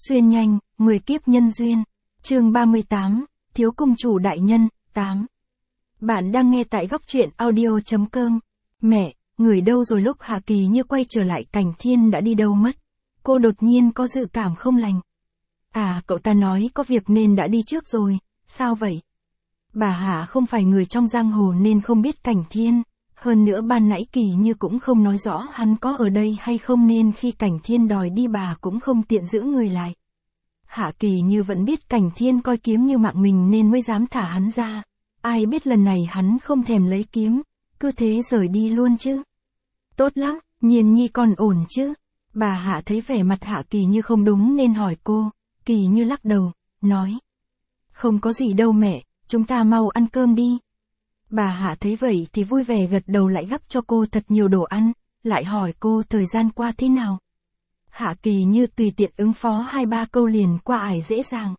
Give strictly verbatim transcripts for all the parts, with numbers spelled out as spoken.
Xuyên nhanh, mười kiếp nhân duyên. Chương ba mươi tám, Thiếu công chủ đại nhân, tám. Bạn đang nghe tại góc truyện audio.com. Mẹ, người đâu rồi? Lúc Hạ Kỳ Như quay trở lại, Cảnh Thiên đã đi đâu mất? Cô đột nhiên có dự cảm không lành. À, cậu ta nói có việc nên đã đi trước rồi, sao vậy? Bà Hạ không phải người trong giang hồ nên không biết Cảnh Thiên. Hơn nữa ban nãy Kỳ Như cũng không nói rõ hắn có ở đây hay không nên khi Cảnh Thiên đòi đi bà cũng không tiện giữ người lại. Hạ Kỳ Như vẫn biết Cảnh Thiên coi kiếm như mạng mình nên mới dám thả hắn ra. Ai biết lần này hắn không thèm lấy kiếm, cứ thế rời đi luôn chứ. Tốt lắm, Nhiên Nhi còn ổn chứ? Bà Hạ thấy vẻ mặt Hạ Kỳ Như không đúng nên hỏi cô. Kỳ Như lắc đầu, nói. Không có gì đâu mẹ, chúng ta mau ăn cơm đi. Bà Hạ thấy vậy thì vui vẻ gật đầu, lại gắp cho cô thật nhiều đồ ăn, lại hỏi cô thời gian qua thế nào. Hạ Kỳ Như tùy tiện ứng phó hai ba câu liền qua ải dễ dàng.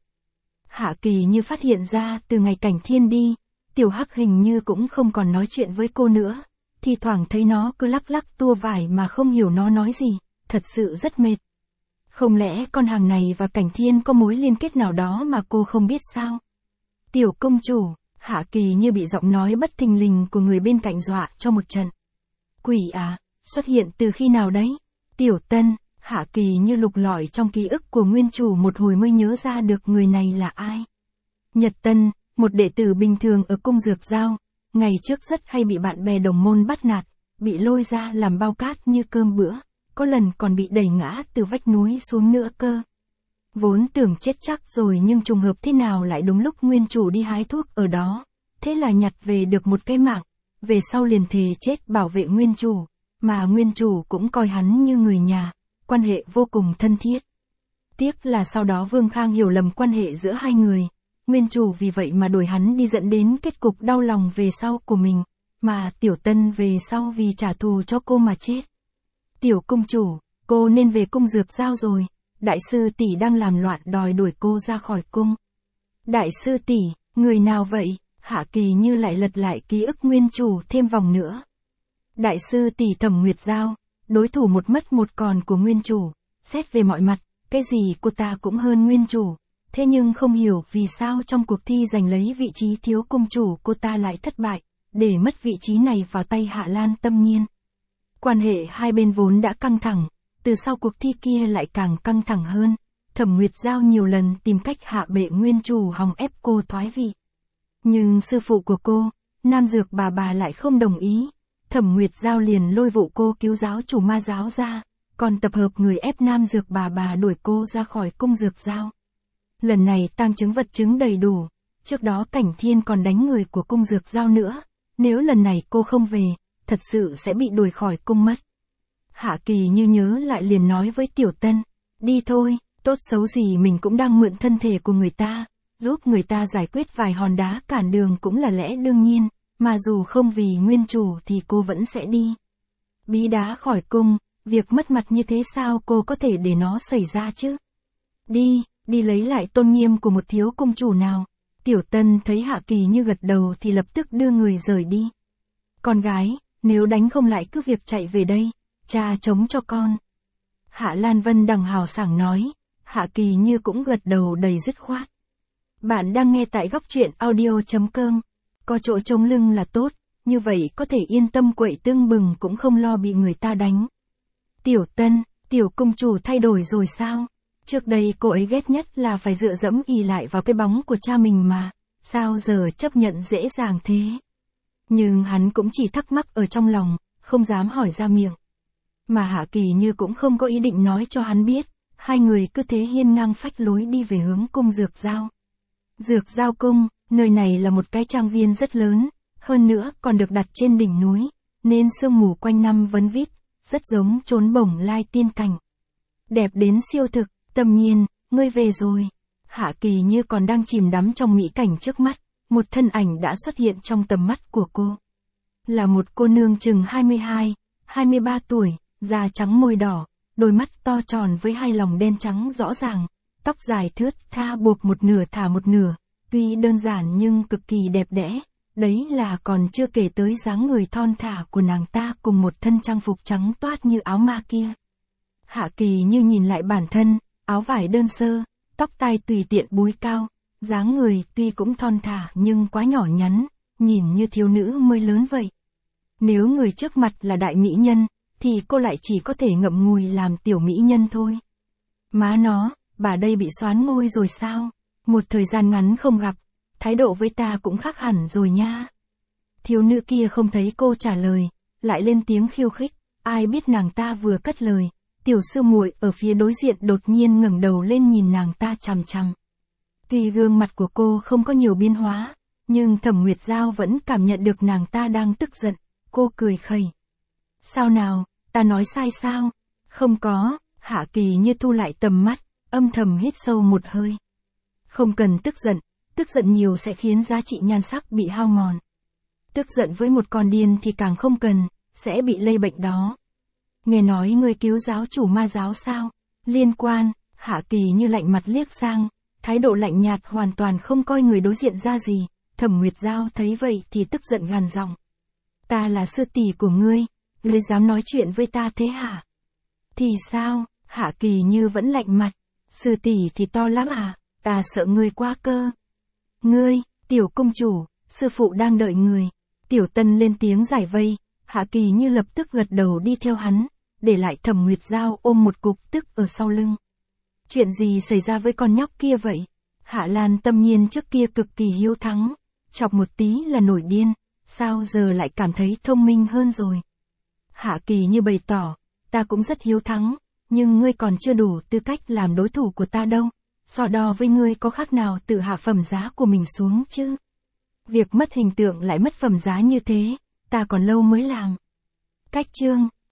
Hạ Kỳ Như phát hiện ra từ ngày Cảnh Thiên đi, Tiểu Hắc hình như cũng không còn nói chuyện với cô nữa, thì thoảng thấy nó cứ lắc lắc tua vải mà không hiểu nó nói gì, thật sự rất mệt. Không lẽ con hàng này và Cảnh Thiên có mối liên kết nào đó mà cô không biết sao? Tiểu công chủ, Hạ Kỳ Như bị giọng nói bất thình lình của người bên cạnh dọa cho một trận. Quỷ à, xuất hiện từ khi nào đấy? Tiểu Tân, Hạ Kỳ Như lục lọi trong ký ức của nguyên chủ một hồi mới nhớ ra được người này là ai. Nhật Tân, một đệ tử bình thường ở cung Dược Giao, ngày trước rất hay bị bạn bè đồng môn bắt nạt, bị lôi ra làm bao cát như cơm bữa, có lần còn bị đẩy ngã từ vách núi xuống nữa cơ. Vốn tưởng chết chắc rồi nhưng trùng hợp thế nào lại đúng lúc nguyên chủ đi hái thuốc ở đó, thế là nhặt về được một cái mạng, về sau liền thề chết bảo vệ nguyên chủ, mà nguyên chủ cũng coi hắn như người nhà, quan hệ vô cùng thân thiết. Tiếc là sau đó Vương Khang hiểu lầm quan hệ giữa hai người, nguyên chủ vì vậy mà đuổi hắn đi dẫn đến kết cục đau lòng về sau của mình, mà Tiểu Tân về sau vì trả thù cho cô mà chết. Tiểu công chủ, cô nên về cung Dược Giao rồi. Đại sư tỷ đang làm loạn đòi đuổi cô ra khỏi cung. Đại sư tỷ, người nào vậy? Hạ Kỳ Như lại lật lại ký ức nguyên chủ thêm vòng nữa. Đại sư tỷ Thẩm Nguyệt Giao, đối thủ một mất một còn của nguyên chủ, xét về mọi mặt, cái gì cô ta cũng hơn nguyên chủ. Thế nhưng không hiểu vì sao trong cuộc thi giành lấy vị trí thiếu công chủ cô ta lại thất bại, để mất vị trí này vào tay Hạ Lan Tâm Nhiên. Quan hệ hai bên vốn đã căng thẳng. Từ sau cuộc thi kia lại càng căng thẳng hơn, Thẩm Nguyệt Giao nhiều lần tìm cách hạ bệ nguyên chủ hòng ép cô thoái vị. Nhưng sư phụ của cô, Nam Dược bà bà lại không đồng ý, Thẩm Nguyệt Giao liền lôi vụ cô cứu giáo chủ Ma giáo ra, còn tập hợp người ép Nam Dược bà bà đuổi cô ra khỏi cung Dược Giao. Lần này tang chứng vật chứng đầy đủ, trước đó Cảnh Thiên còn đánh người của cung Dược Giao nữa, nếu lần này cô không về, thật sự sẽ bị đuổi khỏi cung mất. Hạ Kỳ Như nhớ lại liền nói với Tiểu Tân, đi thôi, tốt xấu gì mình cũng đang mượn thân thể của người ta, giúp người ta giải quyết vài hòn đá cản đường cũng là lẽ đương nhiên, mà dù không vì nguyên chủ thì cô vẫn sẽ đi. Bí đá khỏi cung, việc mất mặt như thế sao cô có thể để nó xảy ra chứ? Đi, đi lấy lại tôn nghiêm của một thiếu công chủ nào. Tiểu Tân thấy Hạ Kỳ Như gật đầu thì lập tức đưa người rời đi. Con gái, nếu đánh không lại cứ việc chạy về đây. Cha chống cho con. Hạ Lan Vân đằng hào sảng nói, Hạ Kỳ Như cũng gật đầu đầy dứt khoát. Bạn đang nghe tại góc truyện audio.com. Có chỗ chống lưng là tốt, như vậy có thể yên tâm quậy tưng bừng cũng không lo bị người ta đánh. Tiểu Tân, tiểu công chủ thay đổi rồi sao? Trước đây cô ấy ghét nhất là phải dựa dẫm ì lại vào cái bóng của cha mình mà, sao giờ chấp nhận dễ dàng thế? Nhưng hắn cũng chỉ thắc mắc ở trong lòng, không dám hỏi ra miệng. Mà Hạ Kỳ Như cũng không có ý định nói cho hắn biết, hai người cứ thế hiên ngang phách lối đi về hướng cung Dược Giao. Dược Giao cung, nơi này là một cái trang viên rất lớn, hơn nữa còn được đặt trên đỉnh núi, nên sương mù quanh năm vấn vít, rất giống chốn bổng lai tiên cảnh. Đẹp đến siêu thực. Tâm Nhiên, ngươi về rồi. Hạ Kỳ Như còn đang chìm đắm trong mỹ cảnh trước mắt, một thân ảnh đã xuất hiện trong tầm mắt của cô. Là một cô nương chừng hai mươi hai, hai mươi ba tuổi. Da trắng môi đỏ, đôi mắt to tròn với hai lòng đen trắng rõ ràng, tóc dài thướt tha buộc một nửa thả một nửa, tuy đơn giản nhưng cực kỳ đẹp đẽ, đấy là còn chưa kể tới dáng người thon thả của nàng ta cùng một thân trang phục trắng toát như áo ma kia. Hạ Kỳ Như nhìn lại bản thân, áo vải đơn sơ, tóc tai tùy tiện búi cao, dáng người tuy cũng thon thả nhưng quá nhỏ nhắn, nhìn như thiếu nữ mới lớn vậy. Nếu người trước mặt là đại mỹ nhân, thì cô lại chỉ có thể ngậm ngùi làm tiểu mỹ nhân thôi. Má nó, bà đây bị xoán ngôi rồi sao? Một thời gian ngắn không gặp, thái độ với ta cũng khác hẳn rồi nha. Thiếu nữ kia không thấy cô trả lời, lại lên tiếng khiêu khích, ai biết nàng ta vừa cất lời, tiểu sư muội ở phía đối diện đột nhiên ngẩng đầu lên nhìn nàng ta chằm chằm. Tuy gương mặt của cô không có nhiều biến hóa, nhưng Thẩm Nguyệt Giao vẫn cảm nhận được nàng ta đang tức giận, cô cười khẩy. Sao nào, ta nói sai sao? Không có, Hạ Kỳ Như thu lại tầm mắt, âm thầm hít sâu một hơi. Không cần tức giận, tức giận nhiều sẽ khiến giá trị nhan sắc bị hao mòn. Tức giận với một con điên thì càng không cần, sẽ bị lây bệnh đó. Nghe nói ngươi cứu giáo chủ ma giáo sao? Liên quan, Hạ Kỳ Như lạnh mặt liếc sang, thái độ lạnh nhạt hoàn toàn không coi người đối diện ra gì. Thẩm Nguyệt Giao thấy vậy thì tức giận gằn giọng. Ta là sư tỷ của ngươi, ngươi dám nói chuyện với ta thế hả? Thì sao? Hạ Kỳ Như vẫn lạnh mặt. Sư tỷ thì to lắm à, ta sợ ngươi quá cơ. Ngươi, tiểu công chủ, sư phụ đang đợi người. Tiểu Tân lên tiếng giải vây, Hạ Kỳ Như lập tức gật đầu đi theo hắn, để lại Thẩm Nguyệt Giao ôm một cục tức ở sau lưng. Chuyện gì xảy ra với con nhóc kia vậy? Hạ Lan Tâm Nhiên trước kia cực kỳ hiếu thắng, chọc một tí là nổi điên, sao giờ lại cảm thấy thông minh hơn rồi? Hạ Kỳ Như bày tỏ, ta cũng rất hiếu thắng, nhưng ngươi còn chưa đủ tư cách làm đối thủ của ta đâu, so đo với ngươi có khác nào tự hạ phẩm giá của mình xuống chứ? Việc mất hình tượng lại mất phẩm giá như thế, ta còn lâu mới làm. Cách chương